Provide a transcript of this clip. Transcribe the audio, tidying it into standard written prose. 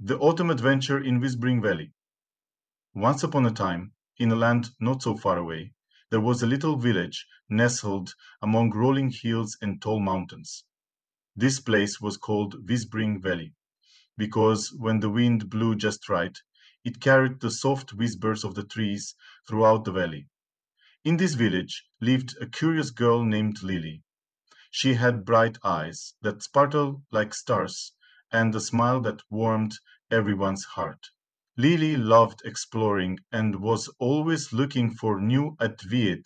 The Autumn Adventure in Whispering Valley. Once upon a time, in a land not so far away, there was a little village nestled among rolling hills and tall mountains. This place was called Whispering Valley, because when the wind blew just right, it carried the soft whispers of the trees throughout the valley. In this village lived a curious girl named Lily. She had bright eyes that sparkled like stars and a smile that warmed everyone's heart. Lily loved exploring and was always looking for new adviet